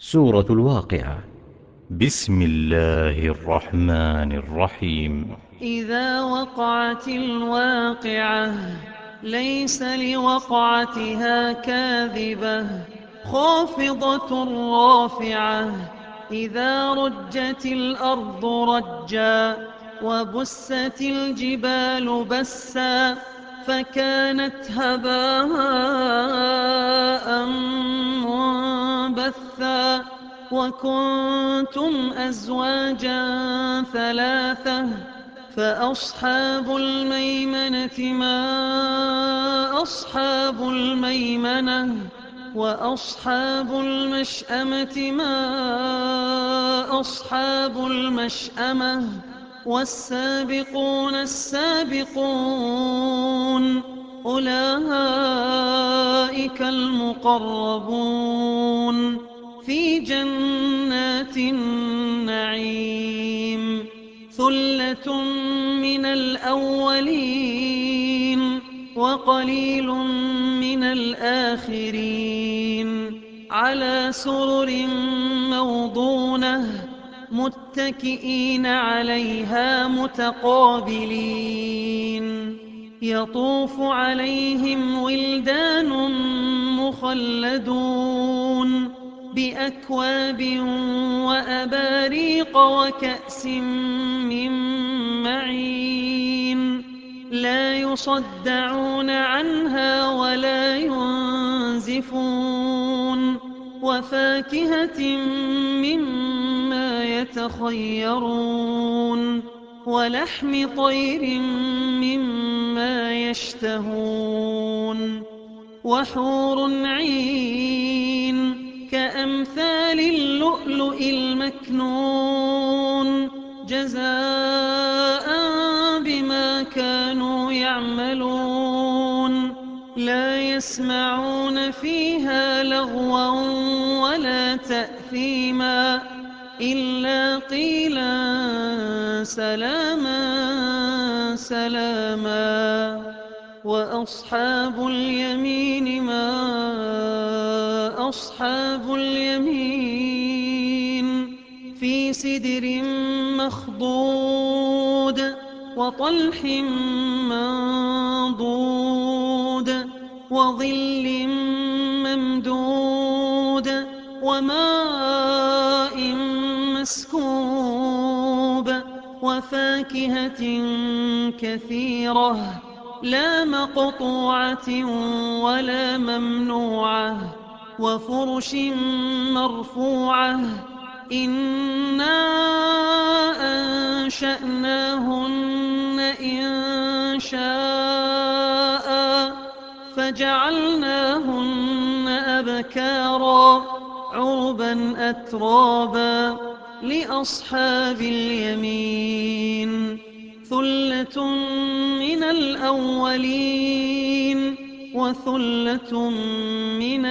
سورة الواقعة. بسم الله الرحمن الرحيم. إذا وقعت الواقعة ليس لوقعتها كاذبة خافضة رافعة إذا رجت الأرض رجا وبست الجبال بسا فكانت هباء منبثا وكنتم أزواجا ثلاثة فأصحاب الميمنة ما أصحاب الميمنة وأصحاب المشأمة ما أصحاب المشأمة والسابقون السابقون أولئك المقربون في جنات النعيم ثلة من الأولين وقليل من الآخرين على سرر موضونة متكئين عليها متقابلين يطوف عليهم ولدان مخلدون بأكواب وأباريق وكأس من معين لا يصدعون عنها ولا ينزفون وفاكهة مما يتخيرون ولحم طير مما يشتهون وحور عين كأمثال اللؤلؤ المكنون جزاء بما كانوا يعملون لا يسمعون فيها لغوا ولا تأثيما إلا قيلا سلاما سلاما وأصحاب اليمين ما أصحاب اليمين في سدر مخضود وطلح منضود وظل ممدود وماء مسكوب وفاكهة كثيرة لا مقطوعة ولا ممنوعة وفرش مرفوعة إنا أنشأناهن إن شاء فجعلناهن أبكارا عربا أترابا لأصحاب اليمين ثلة من الأولين وثلة من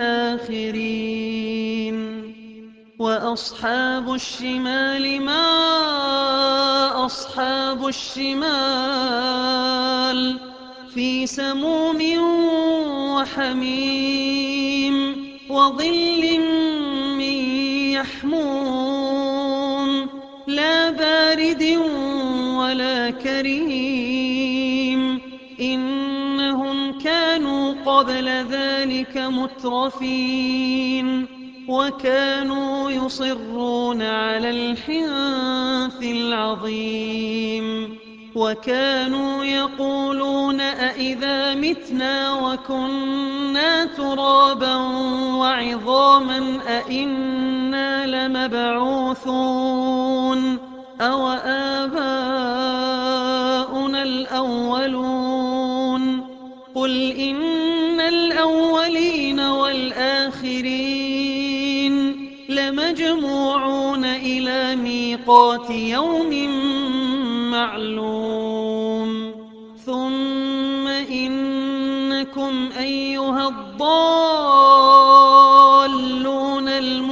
الآخرين وأصحاب الشمال ما أصحاب الشمال في سموم وحميم وظل من يحموم لا بارد ولا كريم إنهم كانوا قبل ذلك مترفين وكانوا يصرون على الحنث العظيم وكانوا يقولون أئذا متنا وكنا ترابا وعظاما أئنا لمبعوثون أو آباؤنا الأولون قل إن الأولين والآخرين لمجموعون إلى ميقات يوم معلوم ثم إنكم أيها الضالون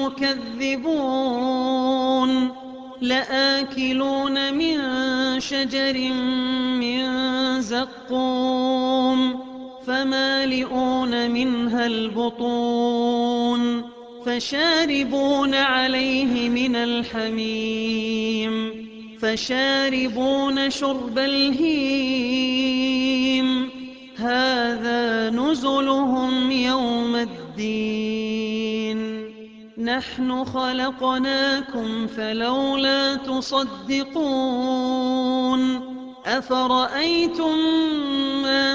المكذبون لآكلون من شجر من زقوم فمالئون منها البطون فشاربون عليه من الحميم فشاربون شرب الهيم هذا نزلهم يوم الدين نحن خلقناكم فلولا تصدقون أفرأيتم ما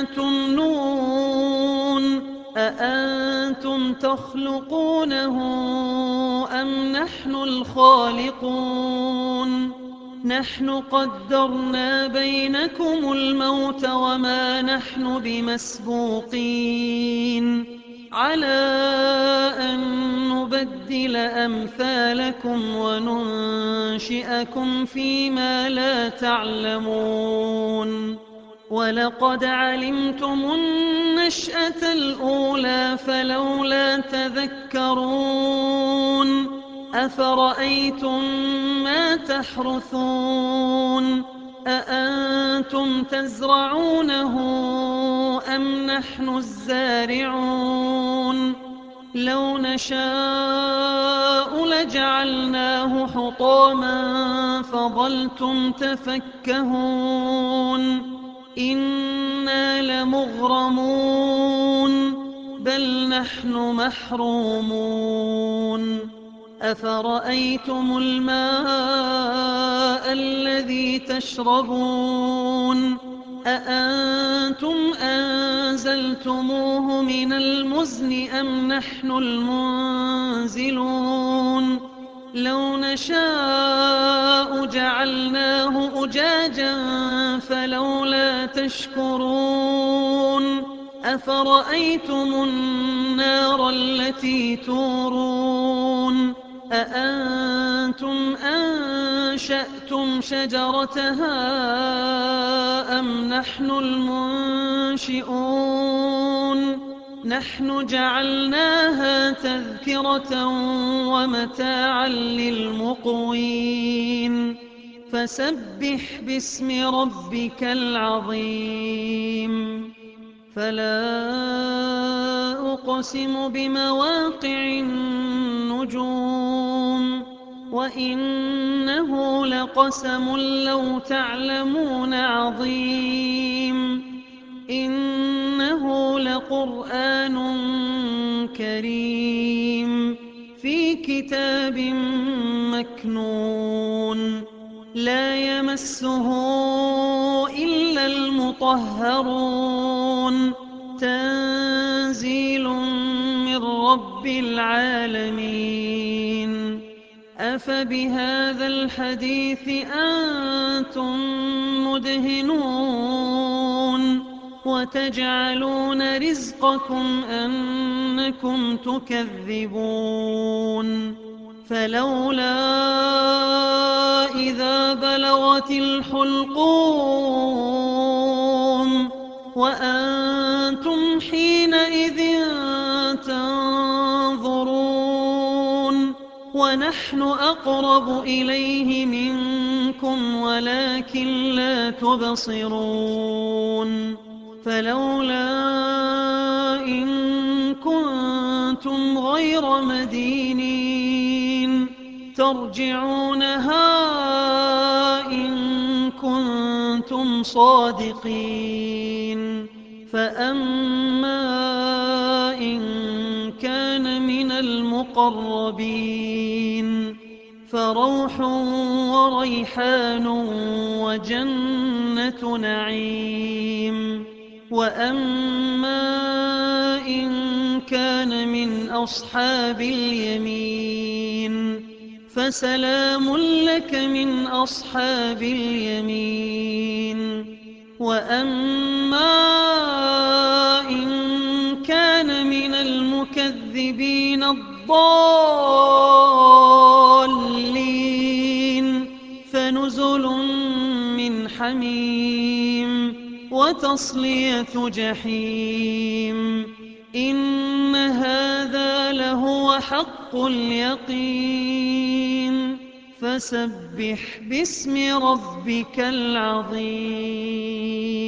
تمنون أأنتم تخلقونه أم نحن الخالقون نحن قدرنا بينكم الموت وما نحن بمسبوقين على أن نبدل أمثالكم وننشئكم فيما لا تعلمون ولقد علمتم النشأة الأولى فلولا تذكرون أفرأيتم ما تحرثون أأنتم تزرعونه أم نحن الزارعون لو نشاء لجعلناه حطاما فظلتم تفكهون إنا لمغرمون بل نحن محرومون أفرأيتم الماء الذي تشربون أأنتم أنزلتموه من المزن أم نحن المنزلون لو نشاء جعلناه أجاجا فلولا تشكرون أفرأيتم النار التي تورون أأنتم أنشأتم شجرتها أم نحن المنشئون نحن جعلناها تذكرة ومتاعا للمقوين فسبح باسم ربك العظيم فلا أقسم بمواقع النجوم وإنه لقسم لو تعلمون عظيم إنه لقرآن كريم في كتاب مكنون لا يمسه إلا المطهرون تنزيل من رب العالمين أفبهذا الحديث أنتم مدهنون وتجعلون رزقكم أنكم تكذبون فلولا إذا بلغت الحلقوم وأنتم حينئذ تنظرون ونحن أقرب إليه منكم ولكن لا تبصرون فلولا إن كنتم غير مدينين ترجعونها إن كنتم صادقين فأما إن كان من المقربين فروح وريحان وجنة نعيم وأما إن كان من أصحاب اليمين فسلام لك من أصحاب اليمين وأما إن كان من المكذبين الضالين فنزل من حميم وتصلية جحيم إن هذا لهو حق اليقين فسبح باسم ربك العظيم